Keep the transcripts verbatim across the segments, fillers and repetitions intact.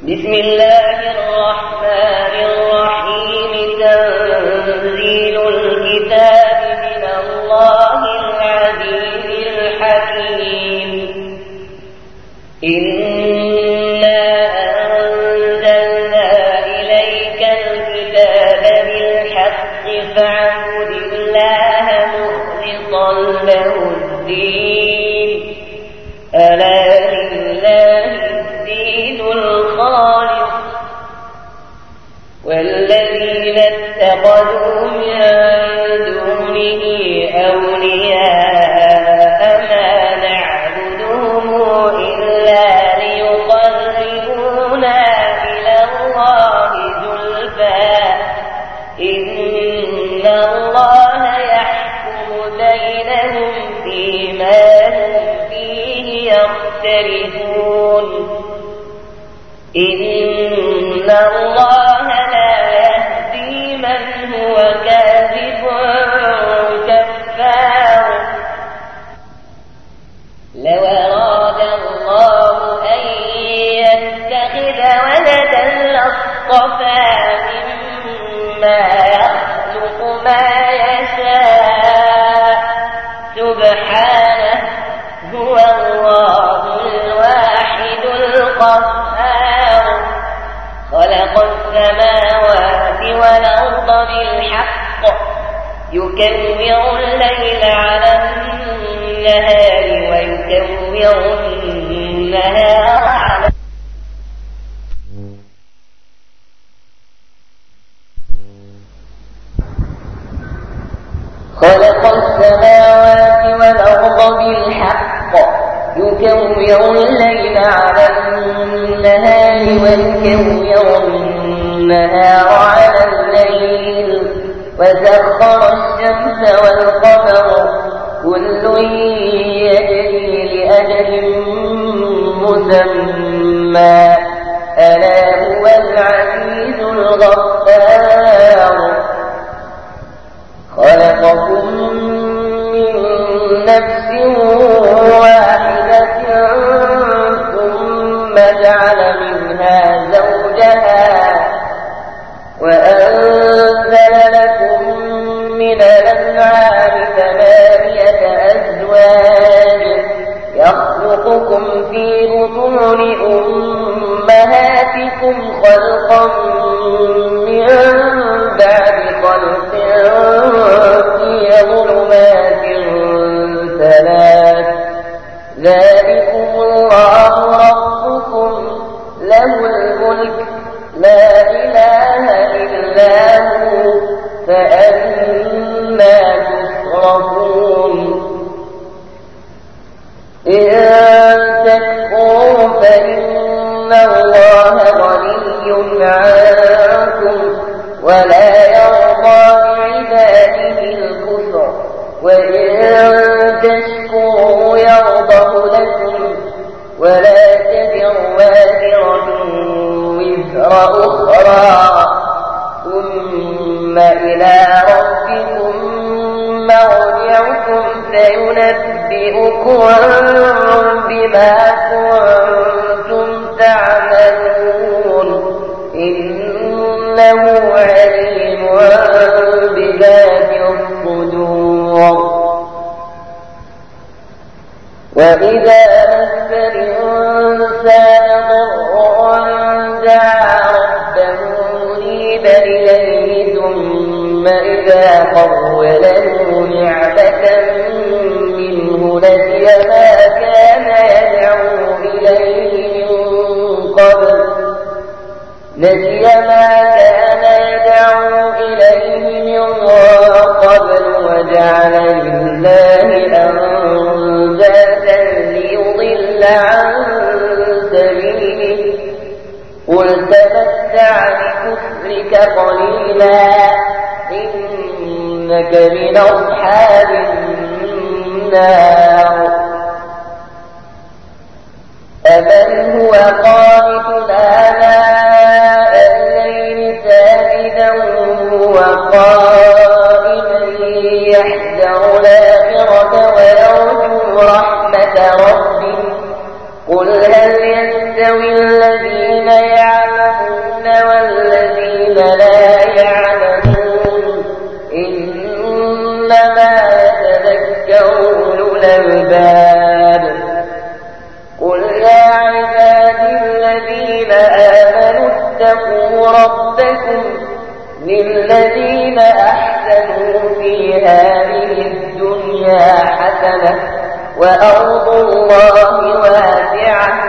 بسم الله الرحمن الرحيم. تنزيل الكتاب من الله العزيز الحكيم. إنا أنزلنا إليك الكتاب بالحق فاعبد الله مخلصا له الدين. ألا لله الدين الخالص والذين اتخذوا من دونه أولياء ما نعبدهم إلا ليقربونا إلى الله زلفى إن الله يحكم بينهم فيما هم فيه يختلفون. إن الله لا يهدي من هو كاذب كفار. لو أراد الله أن يتخذ ولدا لاصطفى مما يخلق ما يشاء سبحانه هو الله الواحد القهار. خلق السماوات والأرض بالحق يكور الليل على النهار ويكور النهار على خلق السماوات والأرض بالحق يكور الليل على النهار ويكور النهار على الليل وسخر الشمس والقمر كل يجري لأجل مسمى ألا هو العزيز الغفار. خلقكم من نفس واحدة ثم جعل منها زوجها وأنزل لكم من الأنعام ثمانية أزواج يخلقكم في بطون أمهاتكم خلقا من بعد خلق في ظلمات ثلاث ذلكم الله ربكم له الملك لا إله إلا هو فأنا تصرفون. إن تكفروا فإن الله غني عنكم ولا يرضى لعباده الكفر وإن تشكروا يرضه لكم ولا تزر وازرة وزر أخرى ثم إلى ربكم مرجعكم فينبئكم بما كنتم تعملون إنه عليم بذات الصدور. وإذا مس الإنسان ضر دعا ربه منيبا إليه ثم إذا خوله نعمة منه نسي ما كان يدعو إليه من قبل نسي ما كان يدعو إليه من قبل وجعل لله أندادا ليضل عن سبيله قل تمتع بكفرك قليلا إنك من أصحاب النار. أمن هو قانت آناء الليل ساجدا وقائما يحذر الآخرة ويرجو رحمة ربه قل هل يستوي الذين يعلمون والذين لا يعلمون إنما يتذكر أولو الألباب قل يا عبادي الذين آمنوا اتقوا ربكم للذين أحسنوا في هذه الدنيا حسنة وأرض الله واسعة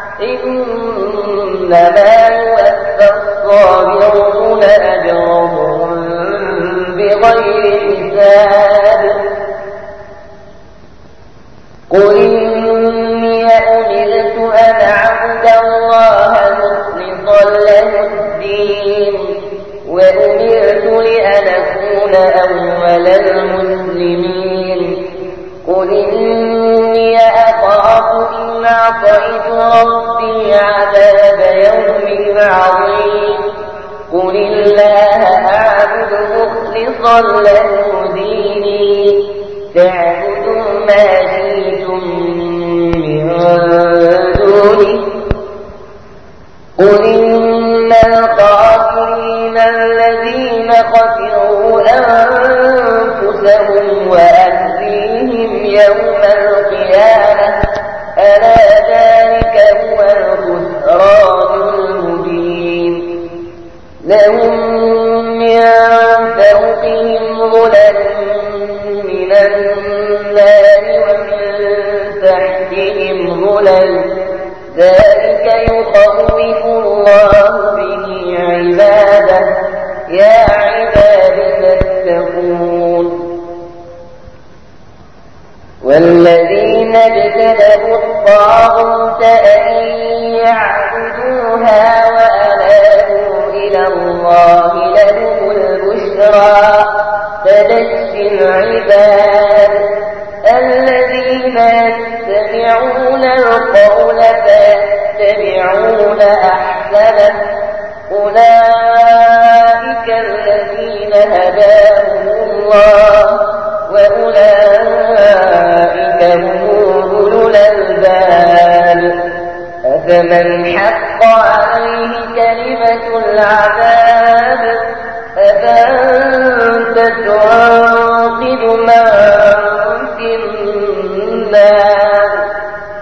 إنما يوفى الصابرون أجرهم بغير حساب قل إني أمرت أن أعبد الله مخلصا له الدين وأمرت لأن أكون أول المسلمين قل إني أخاف إن عصيت ربي عذاب يوم عظيم قل الله أعبد مخلصا له ديني تعبدوا ما شئتم من دونه قل إن الخاسرين الذين خسروا أنفسهم وأهليهم يوم القيامة ألا ذلك هو الخسران المبين لهم من فوقهم ظلل من النار ومن تحتهم ظلل ذلك يخوف الله به عباده يا عباد تتقون والذين اجتنبوا الطاغوت أن يعبدوها وأنابوا إلى الله لهم البشرى فبشر عباد الذين يتبعون القول فيتبعون أحسنه أولئك الذين هداهم الله وأولئك هم أولو الألباب أفمن حق عليه كلمة العذاب أفأنت تنقذ من في النار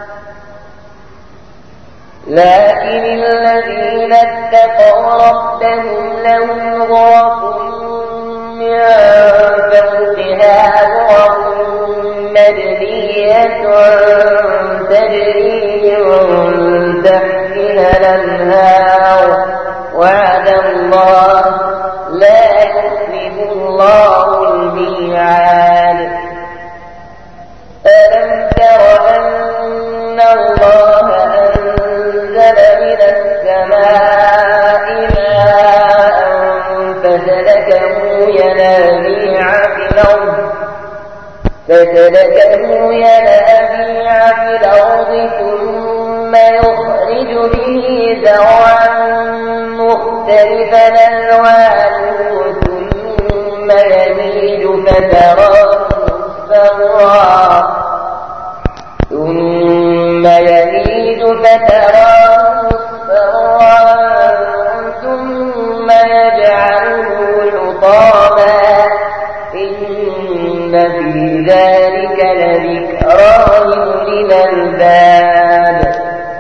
لكن الذين اتقوا ربهم لهم غرف من فوقها غرف مبنية تجري من تحتها الأنهار وعد الله لا يخلف الله الميعاد ألم تر أن الله أنزل من السماء ماء فسلكه ينابيع في الأرض فسلكه ينابيع في الأرض ثم يخرج به زرعا مختلفا ألوانه ثم يهيج فتراه مصفرا ثم يهيج فتراه مصفرا ثم يجعله حطاما إن في ذلك لذكرى لأولي الألباب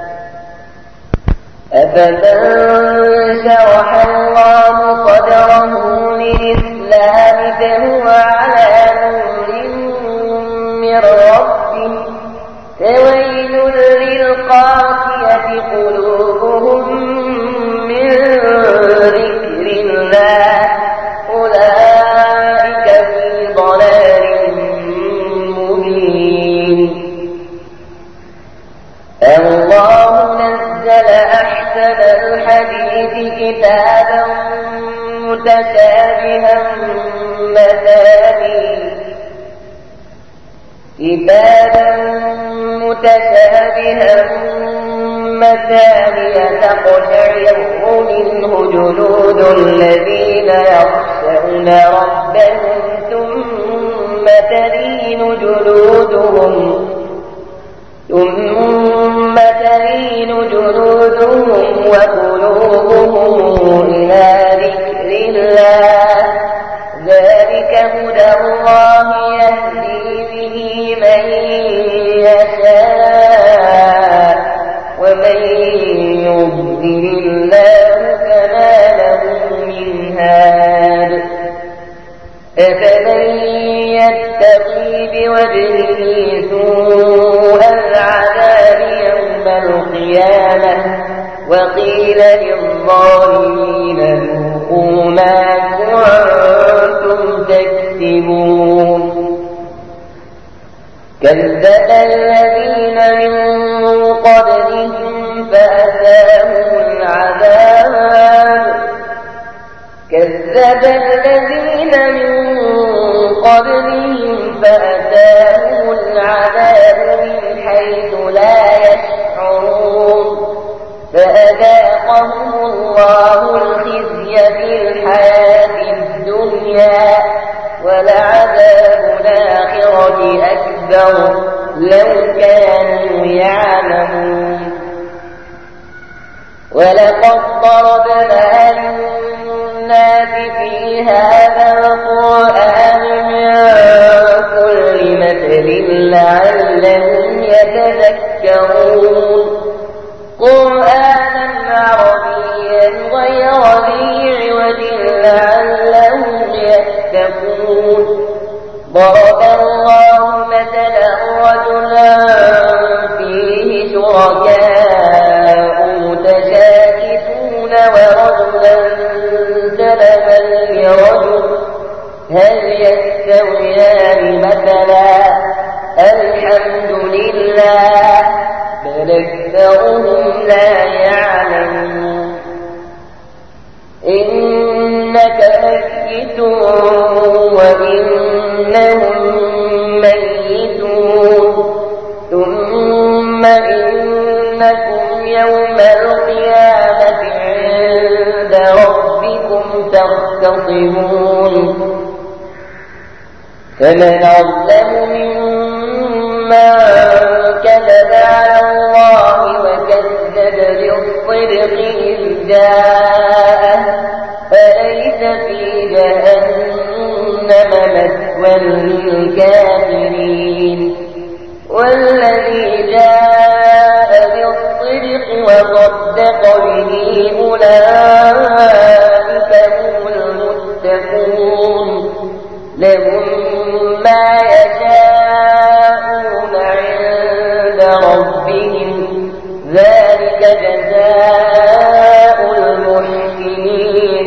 أفمن شرح الله صدره للإسلام فهو على نور من ربه فويل للقاسية قلوبهم من ذكر الله أولئك في ضلال مبين الله نزل أحسن الحديث كتابا متشابها مثاني كتابا متشابها مثاني تقشعر منه جلود الذين يخشون ربهم ثم تلين جلودهم ثم تلين جلودهم وقلوبهم إلى ذكر الله ذلك هدى الله يهدي به من يشاء ومن يضلل الله فما له من هاد أفمن يتقي بوجهه سوء العذاب يوم القيامة وقيل للظالمين ذوقوا ما كنتم تكسبون كذب الذين من قبلهم فأتاهم العذاب كذب الذين من قبلهم فأتاهم العذاب من حيث لا يشعرون فأذاقهم الله الخزي في الحياة الدنيا ولعذاب الآخرة أكبر لو كانوا يعلمون ولقد ضربنا للناس في هذا القرآن من كل مثل لعلهم يتذكرون قرآنا عربيا غير ذي عوج لعلهم يتقون ضرب الله مثلا رجلا فيه شركاء متشاكسون ورجلا سلما لرجل هل يستويان مثلا الحمد لله بل أكثرهم لا يعلمون إنك ميت وإنهم ميتون ثم إنكم يوم القيامة عند ربكم تختصمون فمن أظلم ممن كذب على الله وكذب بالصدق إذ جاءه أليس في جهنم مثوى للكافرين والذي جاء بالصدق وصدق به أولئك هم المتقون لهم ما يشاءون عند ربهم ذلك جزاء المحسنين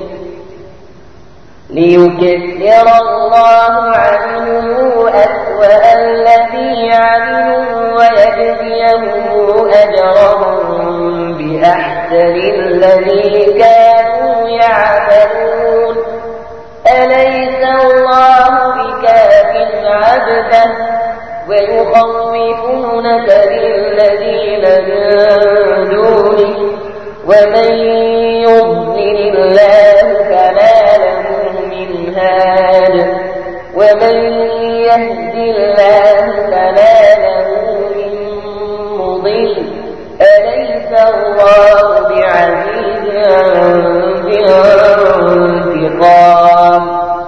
ليكفر الله عنهم أسوأ الذي عملوا ويجزيهم أجرهم بأحسن الذي كانوا يعملون أليس الله بكاف عبده ويخوفونك بالذين من دونه ومن يضلل الله فما له من هاد ومن يهد الله فما له من مضل أليس الله بعزيز ذي انتقام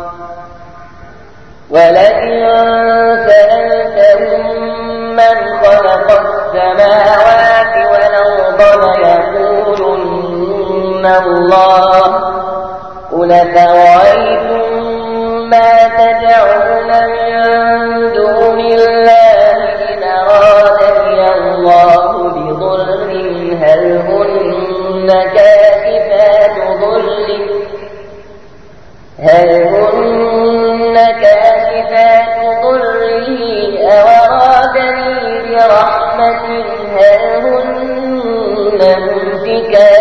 ولئن سألتهم من خلق السماوات والأرض ليقولن الله قل فرأيتم ما تدعون من دون الله إن أرادني الله بضر هل هن كاشفات ضره هل هن كاشفات ضره أو أرادني برحمة هل هن ممسكات